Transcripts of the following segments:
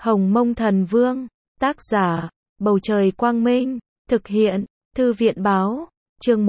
Hồng Mông Thần Vương, tác giả, Bầu Trời Quang Minh, thực hiện, Thư viện Báo, chương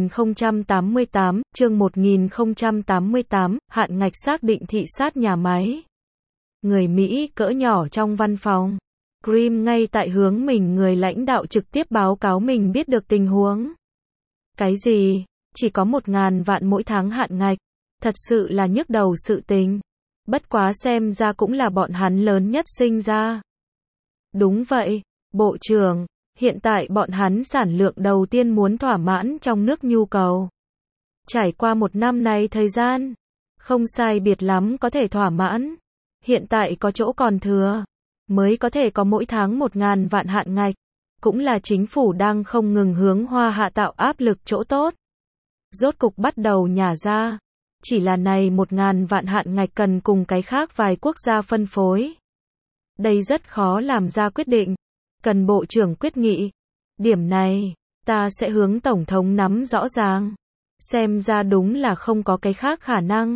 1088, hạn ngạch xác định thị sát nhà máy. Người Mỹ cỡ nhỏ trong văn phòng. Grimm ngay tại hướng mình người lãnh đạo trực tiếp báo cáo mình biết được tình huống. Cái gì? Chỉ có 1.000 vạn mỗi tháng hạn ngạch. Thật sự là nhức đầu sự tình. Bất quá xem ra cũng là bọn hắn lớn nhất sinh ra. Đúng vậy, Bộ trưởng, hiện tại bọn hắn sản lượng đầu tiên muốn thỏa mãn trong nước nhu cầu. Trải qua 1 năm này thời gian, không sai biệt lắm có thể thỏa mãn. Hiện tại có chỗ còn thừa, mới có thể có mỗi tháng 1.000 vạn hạn ngạch. Cũng là chính phủ đang không ngừng hướng Hoa Hạ tạo áp lực chỗ tốt. Rốt cục bắt đầu nhả ra. Chỉ là này 1.000 vạn hạn ngạch cần cùng cái khác vài quốc gia phân phối. Đây rất khó làm ra quyết định. Cần Bộ trưởng quyết nghị. Điểm này, ta sẽ hướng Tổng thống nắm rõ ràng. Xem ra đúng là không có cái khác khả năng.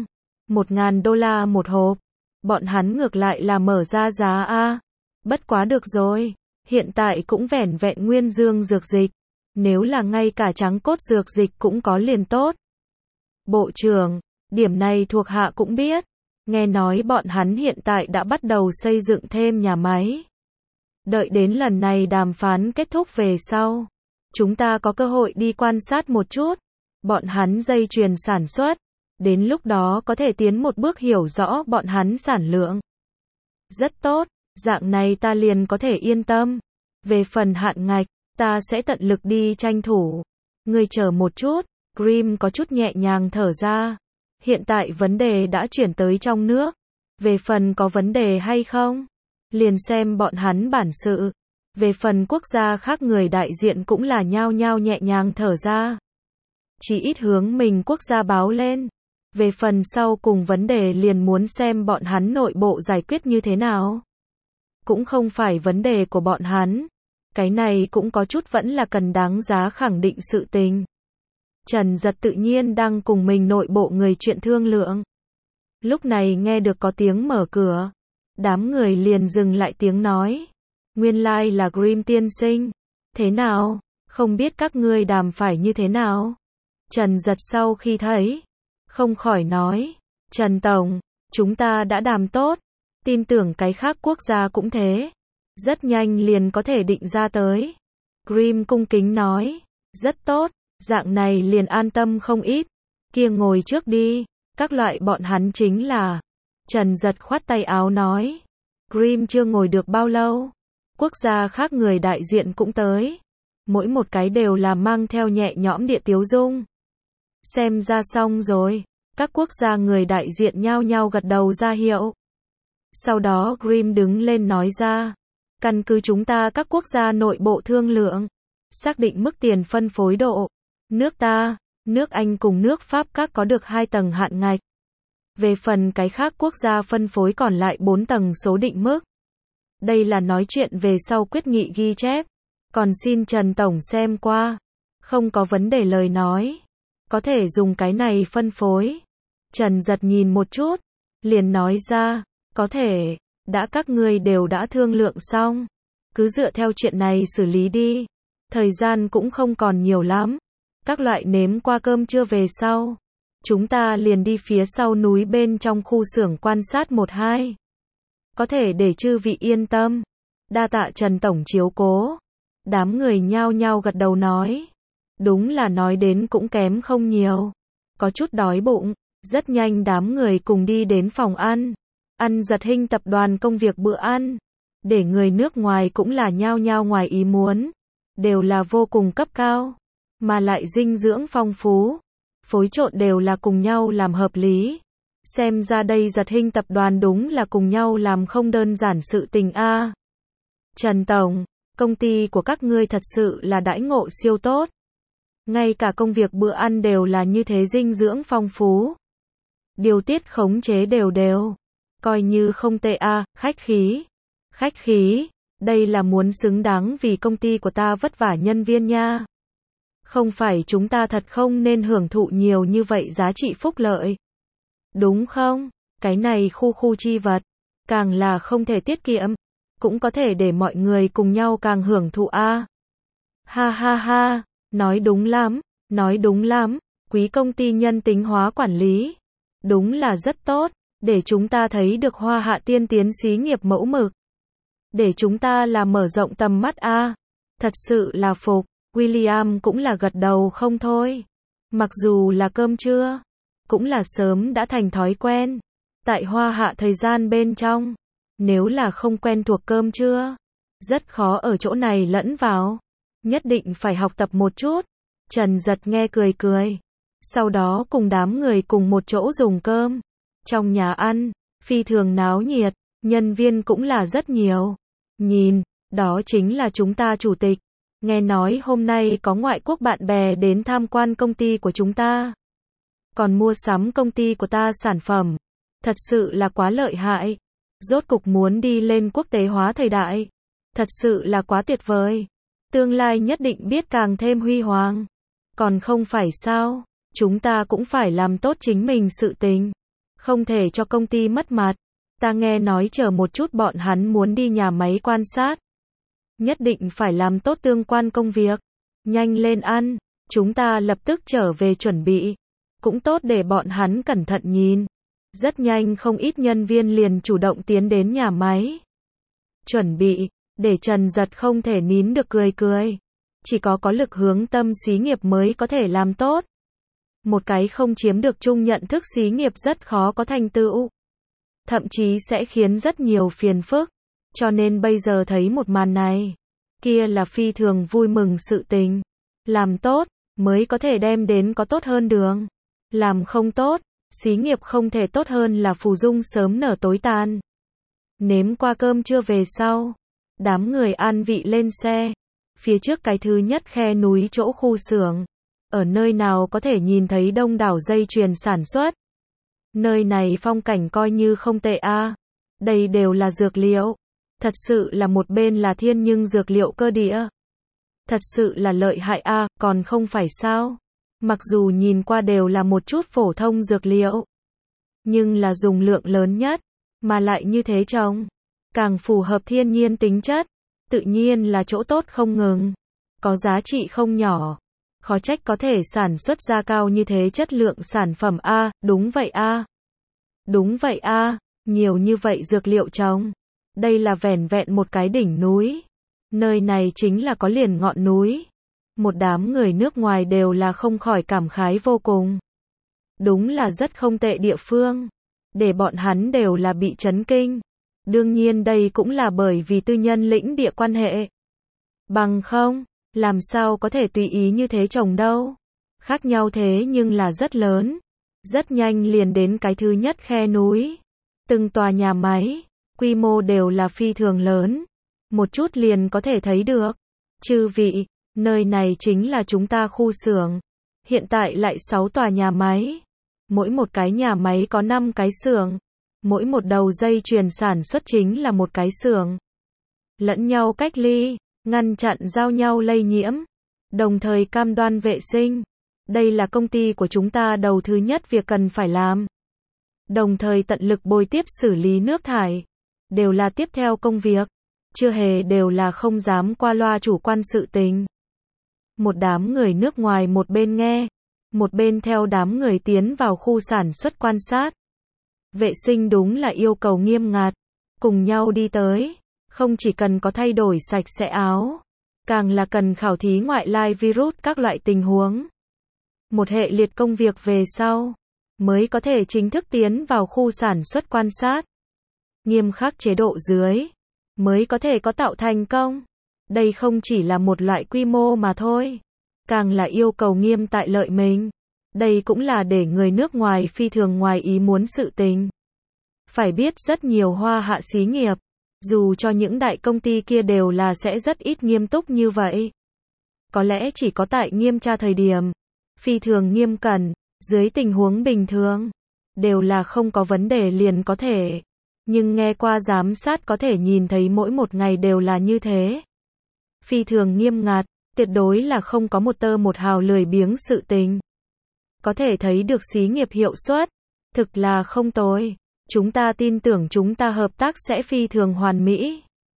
$1.000 một hộp. Bọn hắn ngược lại là mở ra giá A. Bất quá được rồi. Hiện tại cũng vẻn vẹn nguyên dương dược dịch. Nếu là ngay cả trắng cốt dược dịch cũng có liền tốt. Bộ trưởng, điểm này thuộc hạ cũng biết. Nghe nói bọn hắn hiện tại đã bắt đầu xây dựng thêm nhà máy. Đợi đến lần này đàm phán kết thúc về sau, chúng ta có cơ hội đi quan sát một chút. Bọn hắn dây chuyền sản xuất. Đến lúc đó có thể tiến một bước hiểu rõ bọn hắn sản lượng. Rất tốt, dạng này ta liền có thể yên tâm. Về phần hạn ngạch, ta sẽ tận lực đi tranh thủ. Ngươi chờ một chút, Grimm có chút nhẹ nhàng thở ra. Hiện tại vấn đề đã chuyển tới trong nước. Về phần có vấn đề hay không, liền xem bọn hắn bản sự. Về phần quốc gia khác người đại diện cũng là nhao nhao nhẹ nhàng thở ra. Chỉ ít hướng mình quốc gia báo lên. Về phần sau cùng vấn đề liền muốn xem bọn hắn nội bộ giải quyết như thế nào. Cũng không phải vấn đề của bọn hắn. Cái này cũng có chút vẫn là cần đáng giá khẳng định sự tình. Trần Giật tự nhiên đang cùng mình nội bộ người chuyện thương lượng. Lúc này nghe được có tiếng mở cửa. Đám người liền dừng lại tiếng nói. Nguyên lai là Grimm tiên sinh. Thế nào? Không biết các ngươi đàm phải như thế nào? Trần Giật sau khi thấy, không khỏi nói. Trần Tổng, chúng ta đã đàm tốt. Tin tưởng cái khác quốc gia cũng thế. Rất nhanh liền có thể định ra tới. Grimm cung kính nói. Rất tốt, dạng này liền an tâm không ít. Kia ngồi trước đi. Các loại bọn hắn chính là. Trần Giật khoát tay áo nói. Grimm chưa ngồi được bao lâu. Quốc gia khác người đại diện cũng tới. Mỗi một cái đều là mang theo nhẹ nhõm địa tiếu dung. Xem ra xong rồi. Các quốc gia người đại diện nhao nhao gật đầu ra hiệu. Sau đó Grimm đứng lên nói ra. Căn cứ chúng ta các quốc gia nội bộ thương lượng. Xác định mức tiền phân phối độ. Nước ta, nước Anh cùng nước Pháp các có được 2 tầng hạn ngạch. Về phần cái khác quốc gia phân phối còn lại 4 tầng số định mức. Đây là nói chuyện về sau quyết nghị ghi chép. Còn xin Trần Tổng xem qua. Không có vấn đề lời nói. Có thể dùng cái này phân phối. Trần Giật nhìn một chút. Liền nói ra. Có thể. Đã các ngươi đều đã thương lượng xong. Cứ dựa theo chuyện này xử lý đi. Thời gian cũng không còn nhiều lắm. Các loại nếm qua cơm trưa về sau. Chúng ta liền đi phía sau núi bên trong khu xưởng quan sát 1-2. Có thể để chư vị yên tâm. Đa tạ Trần Tổng chiếu cố. Đám người nhao nhao gật đầu nói. Đúng là nói đến cũng kém không nhiều. Có chút đói bụng. Rất nhanh đám người cùng đi đến phòng ăn. Ăn Giật Hinh tập đoàn công việc bữa ăn. Để người nước ngoài cũng là nhao nhao ngoài ý muốn. Đều là vô cùng cấp cao. Mà lại dinh dưỡng phong phú. Phối trộn đều là cùng nhau làm hợp lý. Xem ra đây Giật Hinh tập đoàn đúng là cùng nhau làm không đơn giản sự tình a. Trần Tổng, công ty của các ngươi thật sự là đãi ngộ siêu tốt. Ngay cả công việc bữa ăn đều là như thế dinh dưỡng phong phú. Điều tiết khống chế đều đều. Coi như không tệ a, khách khí. Khách khí, đây là muốn xứng đáng vì công ty của ta vất vả nhân viên nha. Không phải chúng ta thật không nên hưởng thụ nhiều như vậy giá trị phúc lợi. Đúng không? Cái này khu chi vật, càng là không thể tiết kiệm. cũng có thể để mọi người cùng nhau càng hưởng thụ a. Ha ha ha, nói đúng lắm, nói đúng lắm, quý công ty nhân tính hóa quản lý. Đúng là rất tốt, để chúng ta thấy được Hoa Hạ tiên tiến xí nghiệp mẫu mực. Để chúng ta là mở rộng tầm mắt a. Thật sự là phục, William cũng là gật đầu không thôi. Mặc dù là cơm trưa, cũng là sớm đã thành thói quen. Tại Hoa Hạ thời gian bên trong, nếu là không quen thuộc cơm trưa, rất khó ở chỗ này lẫn vào. Nhất định phải học tập một chút. Trần Giật nghe cười cười. Sau đó cùng đám người cùng một chỗ dùng cơm. Trong nhà ăn, phi thường náo nhiệt, nhân viên cũng là rất nhiều. Nhìn, đó chính là chúng ta chủ tịch. Nghe nói hôm nay có ngoại quốc bạn bè đến tham quan công ty của chúng ta. Còn mua sắm công ty của ta sản phẩm. Thật sự là quá lợi hại. Rốt cục muốn đi lên quốc tế hóa thời đại. Thật sự là quá tuyệt vời. Tương lai nhất định biết càng thêm huy hoàng. Còn không phải sao, chúng ta cũng phải làm tốt chính mình sự tình. Không thể cho công ty mất mặt. Ta nghe nói chờ một chút bọn hắn muốn đi nhà máy quan sát. Nhất định phải làm tốt tương quan công việc. Nhanh lên ăn, chúng ta lập tức trở về chuẩn bị. Cũng tốt để bọn hắn cẩn thận nhìn. Rất nhanh không ít nhân viên liền chủ động tiến đến nhà máy. Chuẩn bị, để Trần Giật không thể nín được cười cười. Chỉ có lực hướng tâm xí nghiệp mới có thể làm tốt. Một cái không chiếm được chung nhận thức xí nghiệp rất khó có thành tựu. Thậm chí sẽ khiến rất nhiều phiền phức. Cho nên bây giờ thấy một màn này, kia là phi thường vui mừng sự tình. Làm tốt, mới có thể đem đến có tốt hơn đường. Làm không tốt, xí nghiệp không thể tốt hơn là phù dung sớm nở tối tàn. Nếm qua cơm trưa về sau, đám người an vị lên xe. Phía trước cái thứ nhất khe núi chỗ khu xưởng. Ở nơi nào có thể nhìn thấy đông đảo dây chuyền sản xuất. Nơi này phong cảnh coi như không tệ a. Đây đều là dược liệu. Thật sự là một bên là thiên nhưng dược liệu cơ địa. Thật sự là lợi hại a, còn không phải sao. Mặc dù nhìn qua đều là một chút phổ thông dược liệu. Nhưng là dùng lượng lớn nhất. Mà lại như thế trồng. Càng phù hợp thiên nhiên tính chất. Tự nhiên là chỗ tốt không ngừng. Có giá trị không nhỏ. Khó trách có thể sản xuất ra cao như thế chất lượng sản phẩm a, đúng vậy a. Đúng vậy a, nhiều như vậy dược liệu trồng. Đây là vẻn vẹn một cái đỉnh núi. Nơi này chính là có liền ngọn núi. Một đám người nước ngoài đều là không khỏi cảm khái vô cùng. Đúng là rất không tệ địa phương. Để bọn hắn đều là bị chấn kinh. Đương nhiên đây cũng là bởi vì tư nhân lĩnh địa quan hệ. Bằng không, làm sao có thể tùy ý như thế trồng đâu. Khác nhau thế nhưng là rất lớn. Rất nhanh liền đến cái thứ nhất khe núi. Từng tòa nhà máy, quy mô đều là phi thường lớn. Một chút liền có thể thấy được. Chư vị, nơi này chính là chúng ta khu xưởng. Hiện tại lại 6 tòa nhà máy. Mỗi một cái nhà máy có 5 cái xưởng. Mỗi một đầu dây chuyền sản xuất chính là một cái xưởng. Lẫn nhau cách ly, ngăn chặn giao nhau lây nhiễm. Đồng thời cam đoan vệ sinh. Đây là công ty của chúng ta đầu thứ nhất việc cần phải làm. Đồng thời tận lực bồi tiếp xử lý nước thải. Đều là tiếp theo công việc. Chưa hề đều là không dám qua loa chủ quan sự tình. Một đám người nước ngoài một bên nghe. Một bên theo đám người tiến vào khu sản xuất quan sát. Vệ sinh đúng là yêu cầu nghiêm ngặt. Cùng nhau đi tới. Không chỉ cần có thay đổi sạch sẽ áo. Càng là cần khảo thí ngoại lai virus các loại tình huống. Một hệ liệt công việc về sau. Mới có thể chính thức tiến vào khu sản xuất quan sát. Nghiêm khắc chế độ dưới. Mới có thể có tạo thành công. Đây không chỉ là một loại quy mô mà thôi. Càng là yêu cầu nghiêm tại lợi mình. Đây cũng là để người nước ngoài phi thường ngoài ý muốn sự tình. Phải biết rất nhiều Hoa Hạ xí nghiệp. Dù cho những đại công ty kia đều là sẽ rất ít nghiêm túc như vậy. Có lẽ chỉ có tại nghiêm tra thời điểm. Phi thường nghiêm cẩn. Dưới tình huống bình thường. Đều là không có vấn đề liền có thể. Nhưng nghe qua giám sát có thể nhìn thấy mỗi một ngày đều là như thế. Phi thường nghiêm ngặt. Tuyệt đối là không có một tơ một hào lười biếng sự tình. Có thể thấy được xí nghiệp hiệu suất. Thực là không tồi. Chúng ta tin tưởng chúng ta hợp tác sẽ phi thường hoàn mỹ.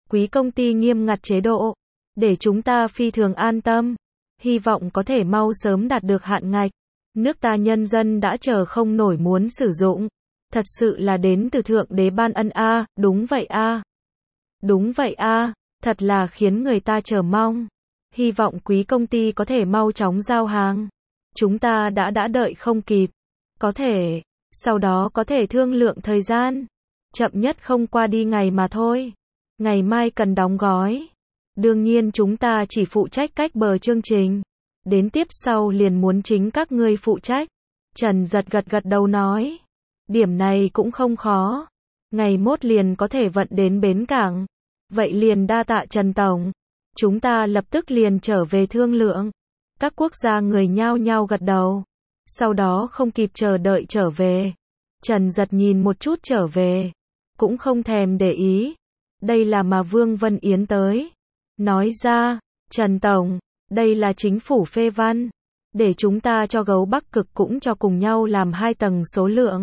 Quý công ty nghiêm ngặt chế độ, để chúng ta phi thường an tâm, hy vọng có thể mau sớm đạt được hạn ngạch. Nước ta nhân dân đã chờ không nổi muốn sử dụng. Thật sự là đến từ Thượng Đế ban ân a, đúng vậy a. Đúng vậy a, thật là khiến người ta chờ mong. Hy vọng quý công ty có thể mau chóng giao hàng. Chúng ta đã đợi không kịp. Có thể, sau đó có thể thương lượng thời gian. Chậm nhất không qua đi ngày mà thôi. Ngày mai cần đóng gói. Đương nhiên chúng ta chỉ phụ trách cách bờ chương trình. Đến tiếp sau liền muốn chính các ngươi phụ trách. Trần Giật gật đầu nói. Điểm này cũng không khó. Ngày mốt liền có thể vận đến bến cảng. Vậy liền đa tạ Trần Tổng. Chúng ta lập tức liền trở về thương lượng. Các quốc gia người nhao nhao gật đầu. Sau đó không kịp chờ đợi trở về. Trần Giật nhìn một chút trở về. Cũng không thèm để ý. Đây là mà Vương Vân Yến tới. Nói ra, Trần Tổng, đây là chính phủ phê văn. Để chúng ta cho gấu Bắc Cực cũng cho cùng nhau làm 2 tầng số lượng.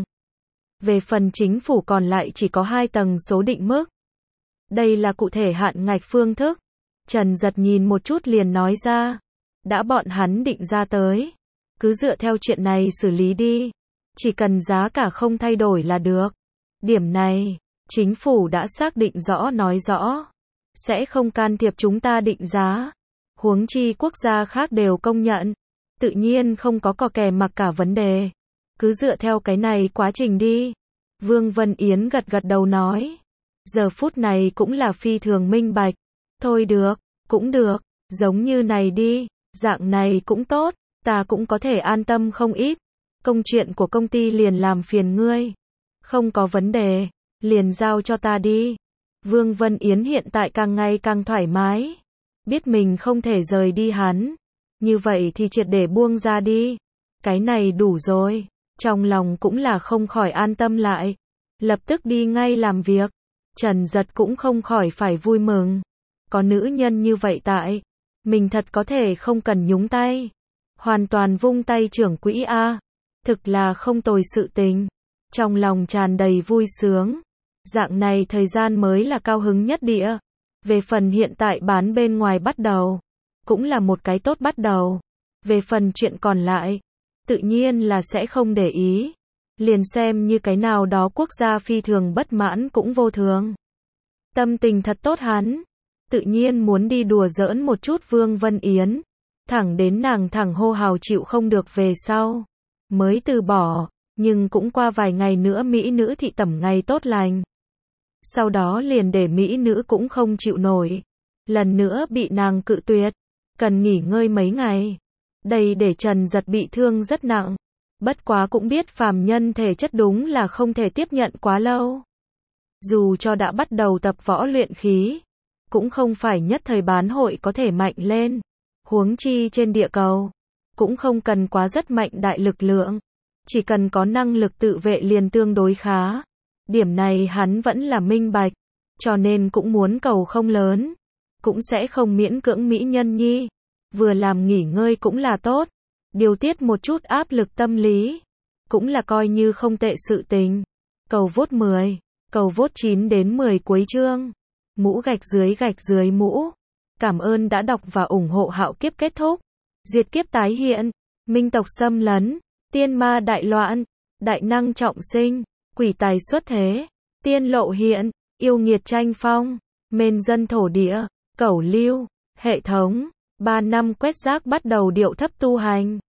Về phần chính phủ còn lại chỉ có 2 tầng số định mức. Đây là cụ thể hạn ngạch phương thức. Trần Giật nhìn một chút liền nói ra. Đã bọn hắn định ra tới. Cứ dựa theo chuyện này xử lý đi. Chỉ cần giá cả không thay đổi là được. Điểm này, chính phủ đã xác định rõ nói rõ. Sẽ không can thiệp chúng ta định giá. Huống chi quốc gia khác đều công nhận. Tự nhiên không có cò kè mặc cả vấn đề. Cứ dựa theo cái này quá trình đi. Vương Vân Yến gật đầu nói. Giờ phút này cũng là phi thường minh bạch. Thôi được, cũng được, giống như này đi, dạng này cũng tốt, ta cũng có thể an tâm không ít. Công chuyện của công ty liền làm phiền ngươi. Không có vấn đề, liền giao cho ta đi. Vương Vân Yến hiện tại càng ngày càng thoải mái. Biết mình không thể rời đi hắn. Như vậy thì triệt để buông ra đi. Cái này đủ rồi. Trong lòng cũng là không khỏi an tâm lại. Lập tức đi ngay làm việc. Trần Giật cũng không khỏi phải vui mừng. Có nữ nhân như vậy tại. Mình thật có thể không cần nhúng tay. Hoàn toàn vung tay trưởng quỹ A. Thực là không tồi sự tình. Trong lòng tràn đầy vui sướng. Dạng này thời gian mới là cao hứng nhất địa. Về phần hiện tại bán bên ngoài bắt đầu. Cũng là một cái tốt bắt đầu. Về phần chuyện còn lại. Tự nhiên là sẽ không để ý. Liền xem như cái nào đó quốc gia phi thường bất mãn cũng vô thường. Tâm tình thật tốt hắn. Tự nhiên muốn đi đùa giỡn một chút Vương Vân Yến. Thẳng đến nàng thẳng hô hào chịu không được về sau. Mới từ bỏ. Nhưng cũng qua vài ngày nữa mỹ nữ thị tẩm ngày tốt lành. Sau đó liền để mỹ nữ cũng không chịu nổi. Lần nữa bị nàng cự tuyệt. Cần nghỉ ngơi mấy ngày. Đây để Trần Giật bị thương rất nặng. Bất quá cũng biết phàm nhân thể chất đúng là không thể tiếp nhận quá lâu. Dù cho đã bắt đầu tập võ luyện khí. Cũng không phải nhất thời bán hội có thể mạnh lên. Huống chi trên địa cầu. Cũng không cần quá rất mạnh đại lực lượng. Chỉ cần có năng lực tự vệ liền tương đối khá. Điểm này hắn vẫn là minh bạch. Cho nên cũng muốn cầu không lớn. Cũng sẽ không miễn cưỡng mỹ nhân nhi. Vừa làm nghỉ ngơi cũng là tốt. Điều tiết một chút áp lực tâm lý. Cũng là coi như không tệ sự tình. Cầu vote 10. Cầu vote 9 đến 10 cuối chương. Mũ gạch dưới mũ. Cảm ơn đã đọc và ủng hộ Hạo Kiếp kết thúc. Diệt kiếp tái hiện. Minh tộc xâm lấn. Tiên ma đại loạn. Đại năng trọng sinh. Quỷ tài xuất thế. Tiên lộ hiện. Yêu nghiệt tranh phong. Mên dân thổ địa. Cẩu lưu. Hệ thống. 3 năm quét rác bắt đầu điệu thấp tu hành.